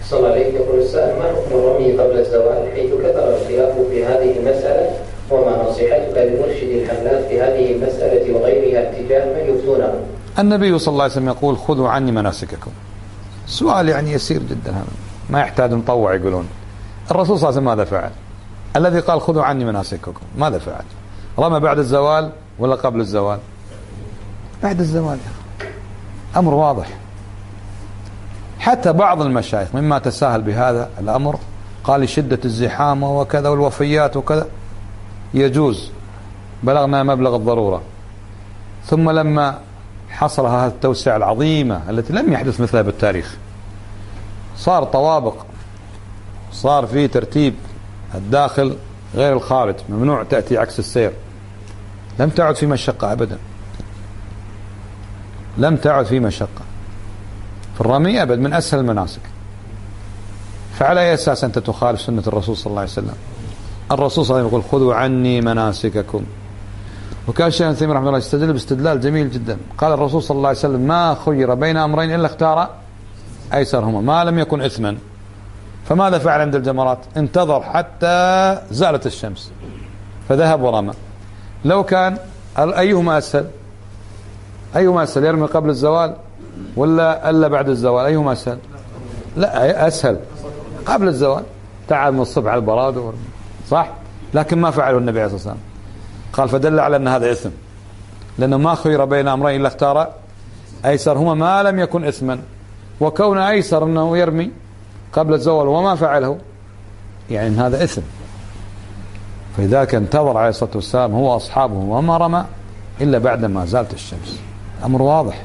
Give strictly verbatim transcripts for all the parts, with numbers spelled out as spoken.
صلى الله عليه يقول السائل: ما حكم الرمي قبل الزوال حيث كثر الخلاف في هذه المسألة، وما نصيحتك لمرشد الحملات في هذه المسألة وغيرها اتجاه من يفتونه؟ النبي صلى الله عليه وسلم يقول: خذوا عني مناسككم. سؤال يعني يسير جدا، هذا ما يحتاج نطوع. يقولون الرسول صلى الله عليه وسلم ماذا فعل؟ الذي قال خذوا عني مناسككم ماذا فعل؟ رمى بعد الزوال ولا قبل الزوال؟ بعد الزوال. أمر واضح. حتى بعض المشايخ مما تساهل بهذا الأمر قال لشدة الزحام وكذا والوفيات وكذا يجوز، بلغنا مبلغ الضرورة. ثم لما حصل هذه التوسعة العظيمة التي لم يحدث مثلها بالتاريخ، صار طوابق، صار في ترتيب الداخل غير الخارج، ممنوع تأتي عكس السير، لم تعد في مشقة أبدا، لم تعد في مشقة في الرمي أبد، من أسهل المناسك. فعلى أي أساس أنت تخالف سنة الرسول صلى الله عليه وسلم؟ الرسول صلى الله عليه وسلم يقول خذوا عني مناسككم. وكان الشيخ ابن تيمية رحمه الله يستدل باستدلال جميل جدا. قال الرسول صلى الله عليه وسلم: ما خير بين أمرين إلا اختار أيسرهما ما لم يكن إثما. فماذا فعل عند الجمرات؟ انتظر حتى زالت الشمس فذهب ورمى. لو كان أيهما أسهل؟ أيهما أسهل، يرمي قبل الزوال ولا ألا بعد الزوال؟ أيهما أسهل؟ لا، أسهل قبل الزوال. تعال من الصبح على البراد ورمي. صح؟ لكن ما فعله النبي عليه الصلاة والسلام. قال فدل على أن هذا إثم، لأنه ما خير بين أمرين إلا اختار أيسرهما ما لم يكن إثما. وكون أيسر أنه يرمي قبل الزوال وما فعله يعني إن هذا إثم. فلذلك انتظر عليه الصلاة والسلام هو وأصحابه وما رمى إلا بعد ما زالت الشمس. أمر واضح.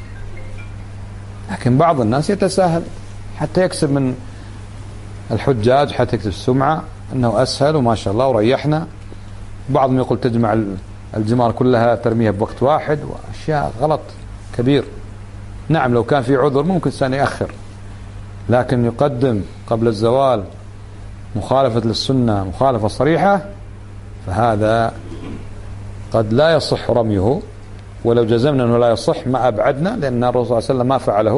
لكن بعض الناس يتساهل حتى يكسب من الحجاج، حتى يكسب السمعة أنه أسهل وما شاء الله وريحنا. بعضهم يقول تجمع الجمار كلها ترميها بوقت واحد، وأشياء غلط كبير. نعم لو كان في عذر ممكن سنة يأخر، لكن يقدم قبل الزوال مخالفة للسنة مخالفة صريحة، فهذا قد لا يصح رميه. ولو جزمنا أنه لا يصح ما أبعدنا، لأن الرسول صلى الله عليه وسلم ما فعله،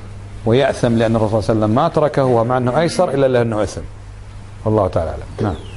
ويأثم لأن الرسول صلى الله عليه وسلم ما تركه ومع أنه أيسر إلا لأنه أثم. والله تعالى أعلم. نعم.